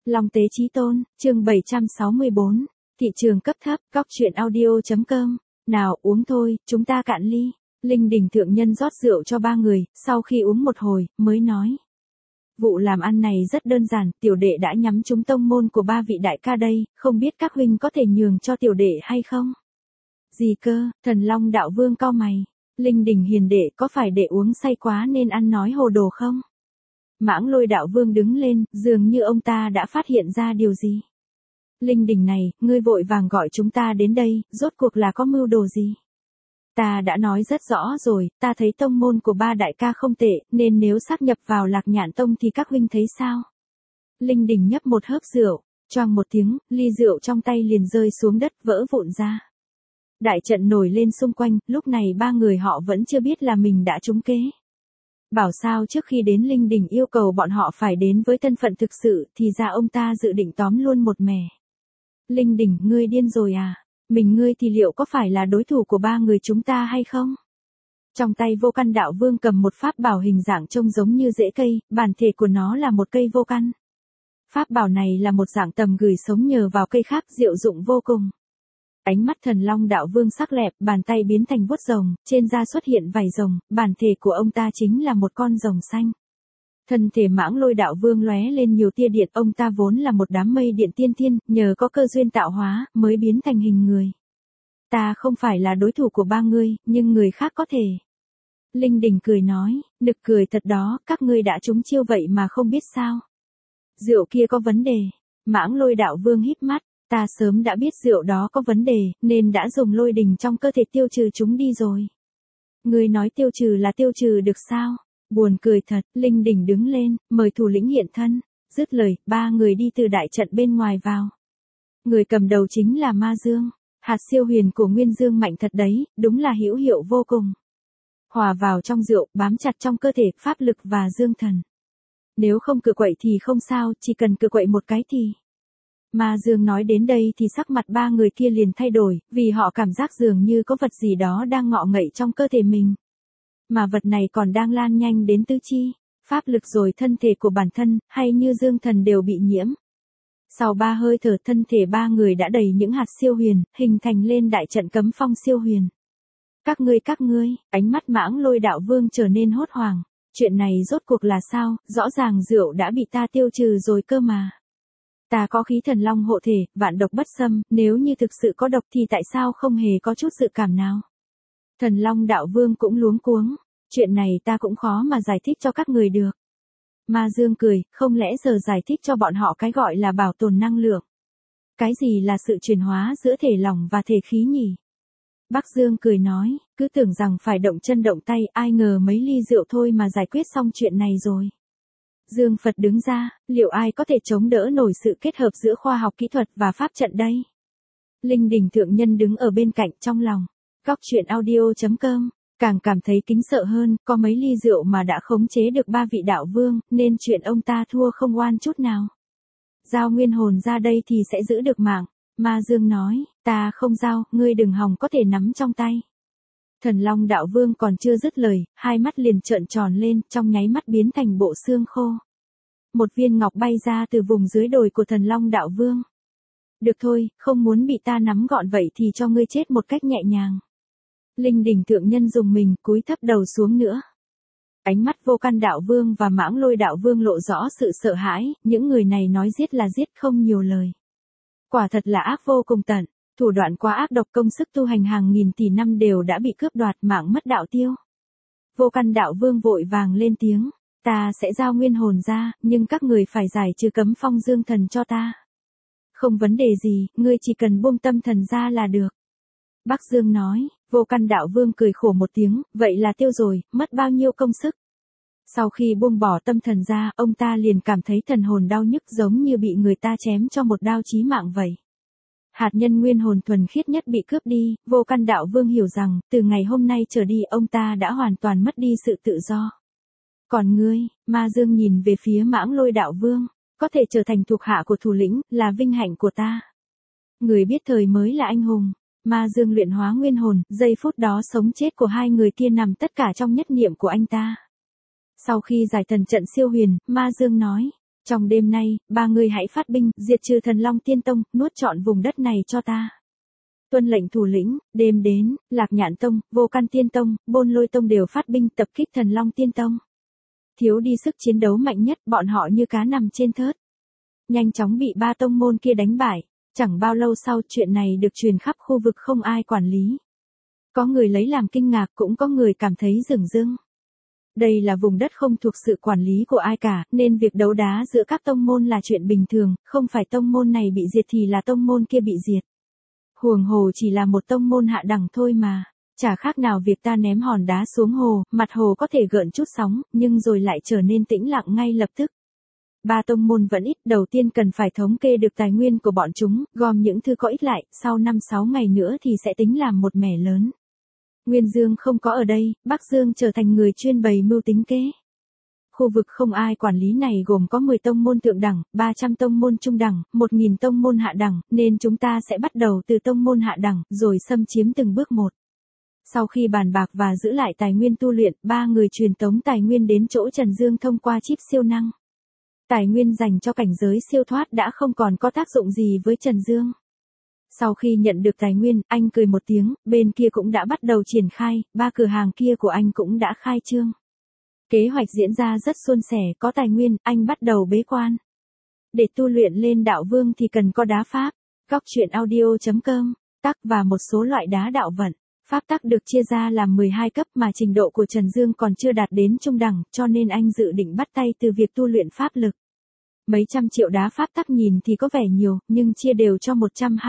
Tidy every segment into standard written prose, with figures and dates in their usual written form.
Long Tế Chí Tôn, chương 764, thị trường cấp thấp, góc truyện audio.com. Nào uống thôi, chúng ta cạn ly. Linh Đình thượng nhân rót rượu cho ba người, sau khi uống một hồi, mới nói. Vụ làm ăn này rất đơn giản, tiểu đệ đã nhắm trúng tông môn của ba vị đại ca đây, không biết các huynh có thể nhường cho tiểu đệ hay không? Gì cơ, Thần Long đạo vương cau mày. Linh Đình hiền đệ có phải đệ uống say quá nên ăn nói hồ đồ không? Mãng Lôi đạo vương đứng lên, dường như ông ta đã phát hiện ra điều gì. Linh Đình này, ngươi vội vàng gọi chúng ta đến đây, rốt cuộc là có mưu đồ gì? Ta đã nói rất rõ rồi, ta thấy tông môn của ba đại ca không tệ, nên nếu sáp nhập vào Lạc Nhạn Tông thì các huynh thấy sao? Linh Đình nhấp một hớp rượu, choang một tiếng, ly rượu trong tay liền rơi xuống đất vỡ vụn ra. Đại trận nổi lên xung quanh, lúc này ba người họ vẫn chưa biết là mình đã trúng kế. Bảo sao trước khi đến Linh Đình yêu cầu bọn họ phải đến với thân phận thực sự thì ra ông ta dự định tóm luôn một mẻ. Linh Đình, ngươi điên rồi à? Mình ngươi thì liệu có phải là đối thủ của ba người chúng ta hay không? Trong tay Vô Căn đạo vương cầm một pháp bảo hình dạng trông giống như rễ cây, bản thể của nó là một cây vô căn. Pháp bảo này là một dạng tầm gửi sống nhờ vào cây khác diệu dụng vô cùng. Ánh mắt Thần Long đạo vương sắc lẹp, bàn tay biến thành vuốt rồng, trên da xuất hiện vảy rồng, bản thể của ông ta chính là một con rồng xanh. Thân thể Mãng Lôi đạo vương lóe lên nhiều tia điện, ông ta vốn là một đám mây điện tiên thiên, nhờ có cơ duyên tạo hóa, mới biến thành hình người. Ta không phải là đối thủ của ba ngươi, nhưng người khác có thể. Linh Đình cười nói, nực cười thật đó, các ngươi đã trúng chiêu vậy mà không biết sao. Rượu kia có vấn đề. Mãng Lôi đạo vương híp mắt. Ta sớm đã biết rượu đó có vấn đề, nên đã dùng lôi đình trong cơ thể tiêu trừ chúng đi rồi. Ngươi nói tiêu trừ là tiêu trừ được sao? Buồn cười thật, Linh Đình đứng lên, mời thủ lĩnh hiện thân. Dứt lời, ba người đi từ đại trận bên ngoài vào. Người cầm đầu chính là Ma Dương. Hạt siêu huyền của Nguyên Dương mạnh thật đấy, đúng là hữu hiệu vô cùng. Hòa vào trong rượu, bám chặt trong cơ thể, pháp lực và dương thần. Nếu không cự quậy thì không sao, chỉ cần cự quậy một cái thì... Ma Dương nói đến đây thì sắc mặt ba người kia liền thay đổi, vì họ cảm giác dường như có vật gì đó đang ngọ ngậy trong cơ thể mình. Mà vật này còn đang lan nhanh đến tứ chi, pháp lực rồi thân thể của bản thân, hay như dương thần đều bị nhiễm. Sau ba hơi thở thân thể ba người đã đầy những hạt siêu huyền, hình thành lên đại trận cấm phong siêu huyền. Các ngươi, ánh mắt Mãng Lôi đạo vương trở nên hốt hoảng. Chuyện này rốt cuộc là sao, rõ ràng rượu đã bị ta tiêu trừ rồi cơ mà. Ta có khí thần long hộ thể, vạn độc bất xâm, nếu như thực sự có độc thì tại sao không hề có chút dự cảm nào? Thần Long đạo vương cũng luống cuống, chuyện này ta cũng khó mà giải thích cho các người được. Ma Dương cười, không lẽ giờ giải thích cho bọn họ cái gọi là bảo tồn năng lượng? Cái gì là sự chuyển hóa giữa thể lỏng và thể khí nhỉ? Bắc Dương cười nói, cứ tưởng rằng phải động chân động tay, ai ngờ mấy ly rượu thôi mà giải quyết xong chuyện này rồi. Dương Phật đứng ra, liệu ai có thể chống đỡ nổi sự kết hợp giữa khoa học kỹ thuật và pháp trận đây? Linh Đình thượng nhân đứng ở bên cạnh trong lòng. Góc truyện audio.com, càng cảm thấy kính sợ hơn, có mấy ly rượu mà đã khống chế được ba vị đạo vương, nên chuyện ông ta thua không oan chút nào. Giao nguyên hồn ra đây thì sẽ giữ được mạng. Ma Dương nói, ta không giao, ngươi đừng hòng có thể nắm trong tay. Thần Long đạo vương còn chưa dứt lời, hai mắt liền trợn tròn lên, trong nháy mắt biến thành bộ xương khô. Một viên ngọc bay ra từ vùng dưới đồi của Thần Long đạo vương. Được thôi, không muốn bị ta nắm gọn vậy thì cho ngươi chết một cách nhẹ nhàng. Linh Đình thượng nhân dùng mình, cúi thấp đầu xuống nữa. Ánh mắt Vô Căn đạo vương và Mãng Lôi đạo vương lộ rõ sự sợ hãi, những người này nói giết là giết không nhiều lời. Quả thật là ác vô cùng tận. Thủ đoạn quá ác độc, công sức tu hành hàng nghìn tỷ năm đều đã bị cướp đoạt, mạng mất đạo tiêu. Vô Căn đạo vương vội vàng lên tiếng, ta sẽ giao nguyên hồn ra, nhưng các người phải giải trừ cấm phong dương thần cho ta. Không vấn đề gì, ngươi chỉ cần buông tâm thần ra là được. Bắc Dương nói, Vô Căn đạo vương cười khổ một tiếng, vậy là tiêu rồi, mất bao nhiêu công sức. Sau khi buông bỏ tâm thần ra, ông ta liền cảm thấy thần hồn đau nhức giống như bị người ta chém cho một đao chí mạng vậy. Hạt nhân nguyên hồn thuần khiết nhất bị cướp đi, Vô Căn đạo vương hiểu rằng, từ ngày hôm nay trở đi ông ta đã hoàn toàn mất đi sự tự do. Còn ngươi, Ma Dương nhìn về phía Mãng Lôi đạo vương, có thể trở thành thuộc hạ của thủ lĩnh, là vinh hạnh của ta. Người biết thời mới là anh hùng. Ma Dương luyện hóa nguyên hồn, giây phút đó sống chết của hai người kia nằm tất cả trong nhất niệm của anh ta. Sau khi giải thần trận siêu huyền, Ma Dương nói, Trong đêm nay, ba ngươi hãy phát binh, diệt trừ Thần Long Tiên Tông, nuốt trọn vùng đất này cho ta. Tuân lệnh thủ lĩnh, đêm đến, Lạc Nhạn Tông, Vô Căn Tiên Tông, Bôn Lôi Tông đều phát binh tập kích Thần Long Tiên Tông. Thiếu đi sức chiến đấu mạnh nhất, bọn họ như cá nằm trên thớt. Nhanh chóng bị ba tông môn kia đánh bại. Chẳng bao lâu sau chuyện này được truyền khắp khu vực không ai quản lý. Có người lấy làm kinh ngạc, cũng có người cảm thấy dửng dưng. Đây là vùng đất không thuộc sự quản lý của ai cả, nên việc đấu đá giữa các tông môn là chuyện bình thường, không phải tông môn này bị diệt thì là tông môn kia bị diệt. Huống hồ chỉ là một tông môn hạ đẳng thôi mà, chả khác nào việc ta ném hòn đá xuống hồ, mặt hồ có thể gợn chút sóng, nhưng rồi lại trở nên tĩnh lặng ngay lập tức. Ba tông môn vẫn ít, đầu tiên cần phải thống kê được tài nguyên của bọn chúng, gom những thứ có ích lại, sau 5-6 ngày nữa thì sẽ tính làm một mẻ lớn. Nguyên Dương không có ở đây, Bắc Dương trở thành người chuyên bày mưu tính kế. Khu vực không ai quản lý này gồm có 10 tông môn thượng đẳng, 300 tông môn trung đẳng, 1000 tông môn hạ đẳng, nên chúng ta sẽ bắt đầu từ tông môn hạ đẳng, rồi xâm chiếm từng bước một. Sau khi bàn bạc và giữ lại tài nguyên tu luyện, ba người truyền tống tài nguyên đến chỗ Trần Dương thông qua chip siêu năng. Tài nguyên dành cho cảnh giới siêu thoát đã không còn có tác dụng gì với Trần Dương. Sau khi nhận được tài nguyên, anh cười một tiếng, bên kia cũng đã bắt đầu triển khai, ba cửa hàng kia của anh cũng đã khai trương. Kế hoạch diễn ra rất suôn sẻ, có tài nguyên, anh bắt đầu bế quan. Để tu luyện lên đạo vương thì cần có đá pháp, góc truyện audio.com, tắc và một số loại đá đạo vận. Pháp tắc được chia ra làm 12 cấp mà trình độ của Trần Dương còn chưa đạt đến trung đẳng, cho nên anh dự định bắt tay từ việc tu luyện pháp lực. Mấy trăm triệu đá pháp tắc nhìn thì có vẻ nhiều, nhưng chia đều cho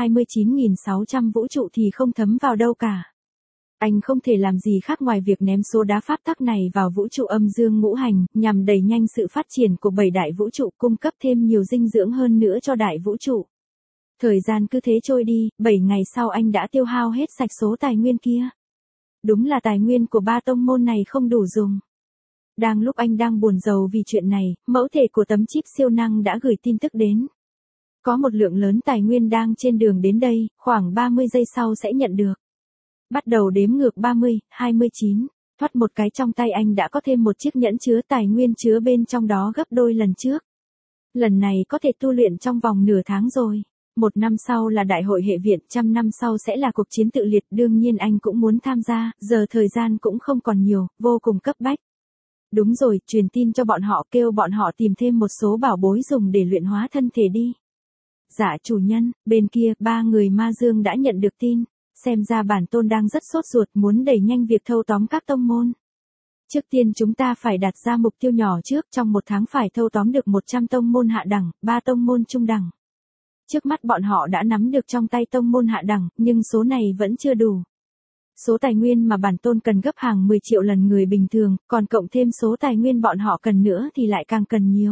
129.600 vũ trụ thì không thấm vào đâu cả. Anh không thể làm gì khác ngoài việc ném số đá pháp tắc này vào vũ trụ âm dương ngũ hành, nhằm đẩy nhanh sự phát triển của 7 đại vũ trụ, cung cấp thêm nhiều dinh dưỡng hơn nữa cho đại vũ trụ. Thời gian cứ thế trôi đi, 7 ngày sau anh đã tiêu hao hết sạch số tài nguyên kia. Đúng là tài nguyên của ba tông môn này không đủ dùng. Đang lúc anh đang buồn rầu vì chuyện này, mẫu thể của tấm chip siêu năng đã gửi tin tức đến. Có một lượng lớn tài nguyên đang trên đường đến đây, khoảng 30 giây sau sẽ nhận được. Bắt đầu đếm ngược 30, 29, thoát một cái trong tay anh đã có thêm một chiếc nhẫn chứa tài nguyên chứa bên trong đó gấp đôi lần trước. Lần này có thể tu luyện trong vòng nửa tháng rồi. 1 năm sau là đại hội hệ viện, 100 năm sau sẽ là cuộc chiến tự liệt, đương nhiên anh cũng muốn tham gia, giờ thời gian cũng không còn nhiều, vô cùng cấp bách. Đúng rồi, truyền tin cho bọn họ, kêu bọn họ tìm thêm một số bảo bối dùng để luyện hóa thân thể đi. Dạ chủ nhân, bên kia, ba người Ma Dương đã nhận được tin, xem ra bản tôn đang rất sốt ruột muốn đẩy nhanh việc thâu tóm các tông môn. Trước tiên chúng ta phải đặt ra mục tiêu nhỏ trước, trong 1 tháng phải thâu tóm được 100 tông môn hạ đẳng, 3 tông môn trung đẳng. Trước mắt bọn họ đã nắm được trong tay tông môn hạ đẳng, nhưng số này vẫn chưa đủ. Số tài nguyên mà bản tôn cần gấp hàng 10 triệu lần người bình thường, còn cộng thêm số tài nguyên bọn họ cần nữa thì lại càng cần nhiều.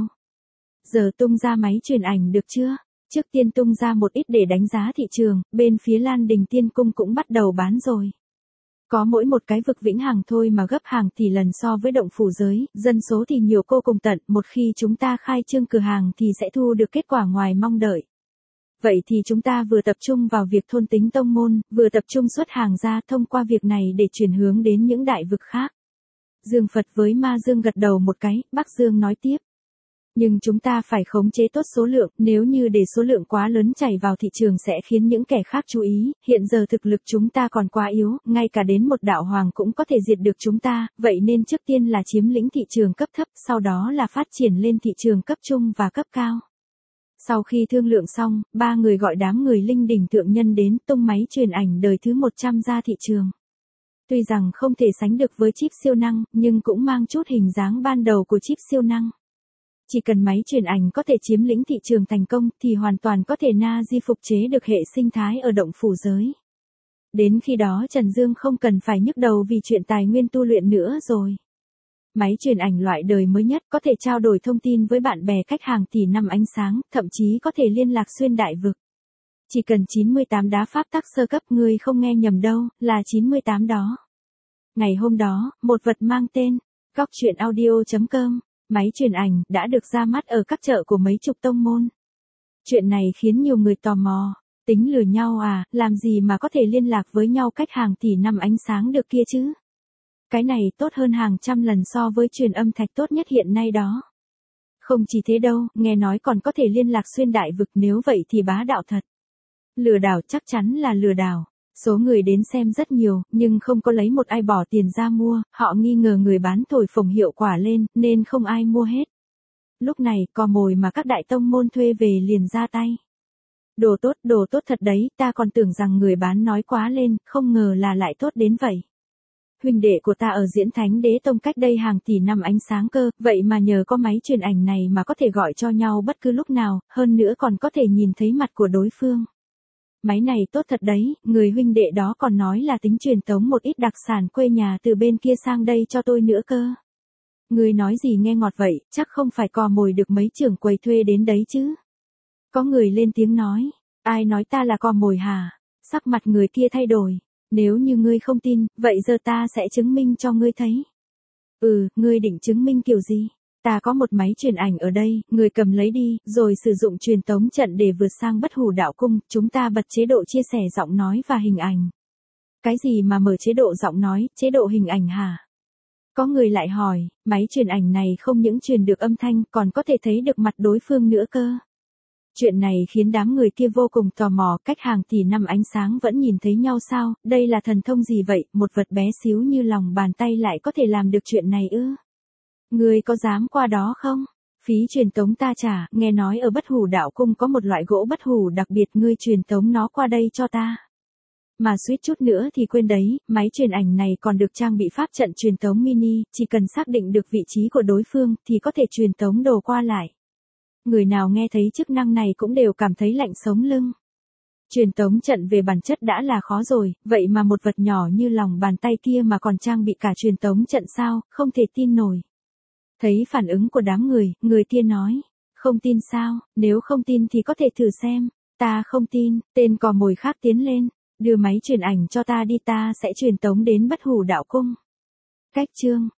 Giờ tung ra máy truyền ảnh được chưa? Trước tiên tung ra một ít để đánh giá thị trường, bên phía Lan Đình Tiên Cung cũng bắt đầu bán rồi. Có mỗi một cái vực vĩnh hằng thôi mà gấp hàng tỷ lần so với động phủ giới, dân số thì nhiều vô cùng tận, một khi chúng ta khai trương cửa hàng thì sẽ thu được kết quả ngoài mong đợi. Vậy thì chúng ta vừa tập trung vào việc thôn tính tông môn, vừa tập trung xuất hàng ra thông qua việc này để chuyển hướng đến những đại vực khác. Dương Phật với Ma Dương gật đầu một cái, Bắc Dương nói tiếp. Nhưng chúng ta phải khống chế tốt số lượng, nếu như để số lượng quá lớn chảy vào thị trường sẽ khiến những kẻ khác chú ý, hiện giờ thực lực chúng ta còn quá yếu, ngay cả đến một đạo hoàng cũng có thể diệt được chúng ta, vậy nên trước tiên là chiếm lĩnh thị trường cấp thấp, sau đó là phát triển lên thị trường cấp trung và cấp cao. Sau khi thương lượng xong, ba người gọi đám người linh đỉnh thượng nhân đến, tung máy truyền ảnh đời thứ 100 ra thị trường. Tuy rằng không thể sánh được với chip siêu năng, nhưng cũng mang chút hình dáng ban đầu của chip siêu năng. Chỉ cần máy truyền ảnh có thể chiếm lĩnh thị trường thành công thì hoàn toàn có thể di phục chế được hệ sinh thái ở động phủ giới. Đến khi đó Trần Dương không cần phải nhức đầu vì chuyện tài nguyên tu luyện nữa rồi. Máy truyền ảnh loại đời mới nhất có thể trao đổi thông tin với bạn bè cách hàng tỷ năm ánh sáng, thậm chí có thể liên lạc xuyên đại vực. Chỉ cần 98 đá pháp tắc sơ cấp, người không nghe nhầm đâu, là 98 đó. Ngày hôm đó, một vật mang tên góc truyện audio.com, máy truyền ảnh đã được ra mắt ở các chợ của mấy chục tông môn. Chuyện này khiến nhiều người tò mò, tính lừa nhau à, làm gì mà có thể liên lạc với nhau cách hàng tỷ năm ánh sáng được kia chứ? Cái này tốt hơn hàng trăm lần so với truyền âm thạch tốt nhất hiện nay đó. Không chỉ thế đâu, nghe nói còn có thể liên lạc xuyên đại vực, nếu vậy thì bá đạo thật. Lừa đảo, chắc chắn là lừa đảo. Số người đến xem rất nhiều, nhưng không có lấy một ai bỏ tiền ra mua, họ nghi ngờ người bán thổi phồng hiệu quả lên, nên không ai mua hết. Lúc này, cò mồi mà các đại tông môn thuê về liền ra tay. Đồ tốt thật đấy, ta còn tưởng rằng người bán nói quá lên, không ngờ là lại tốt đến vậy. Huynh đệ của ta ở Diễn Thánh Đế Tông cách đây hàng tỷ năm ánh sáng cơ, vậy mà nhờ có máy truyền ảnh này mà có thể gọi cho nhau bất cứ lúc nào, hơn nữa còn có thể nhìn thấy mặt của đối phương. Máy này tốt thật đấy, người huynh đệ đó còn nói là tính truyền tống một ít đặc sản quê nhà từ bên kia sang đây cho tôi nữa cơ. Người nói gì nghe ngọt vậy, chắc không phải cò mồi được mấy trưởng quầy thuê đến đấy chứ. Có người lên tiếng nói, ai nói ta là cò mồi hả? Sắc mặt người kia thay đổi, nếu như ngươi không tin, vậy giờ ta sẽ chứng minh cho ngươi thấy. Ngươi định chứng minh kiểu gì? Ta có một máy truyền ảnh ở đây, người cầm lấy đi, rồi sử dụng truyền tống trận để vượt sang Bất Hủ Đạo Cung, chúng ta bật chế độ chia sẻ giọng nói và hình ảnh. Cái gì mà mở chế độ giọng nói, chế độ hình ảnh hả? Có người lại hỏi, máy truyền ảnh này không những truyền được âm thanh, còn có thể thấy được mặt đối phương nữa cơ. Chuyện này khiến đám người kia vô cùng tò mò, cách hàng tỷ năm ánh sáng vẫn nhìn thấy nhau sao, đây là thần thông gì vậy, một vật bé xíu như lòng bàn tay lại có thể làm được chuyện này ư? Ngươi có dám qua đó không? Phí truyền tống ta trả, nghe nói ở Bất Hủ Đạo Cung có một loại gỗ bất hủ đặc biệt, ngươi truyền tống nó qua đây cho ta. Mà suýt chút nữa thì quên đấy, máy truyền ảnh này còn được trang bị pháp trận truyền tống mini, chỉ cần xác định được vị trí của đối phương thì có thể truyền tống đồ qua lại. Người nào nghe thấy chức năng này cũng đều cảm thấy lạnh sống lưng. Truyền tống trận về bản chất đã là khó rồi, vậy mà một vật nhỏ như lòng bàn tay kia mà còn trang bị cả truyền tống trận sao, không thể tin nổi. Thấy phản ứng của đám người kia nói, không tin sao, nếu không tin thì có thể thử xem. Ta không tin, tên cò mồi khác tiến lên, đưa máy truyền ảnh cho ta đi, ta sẽ truyền tống đến Bất Hủ Đạo Cung. Cách chương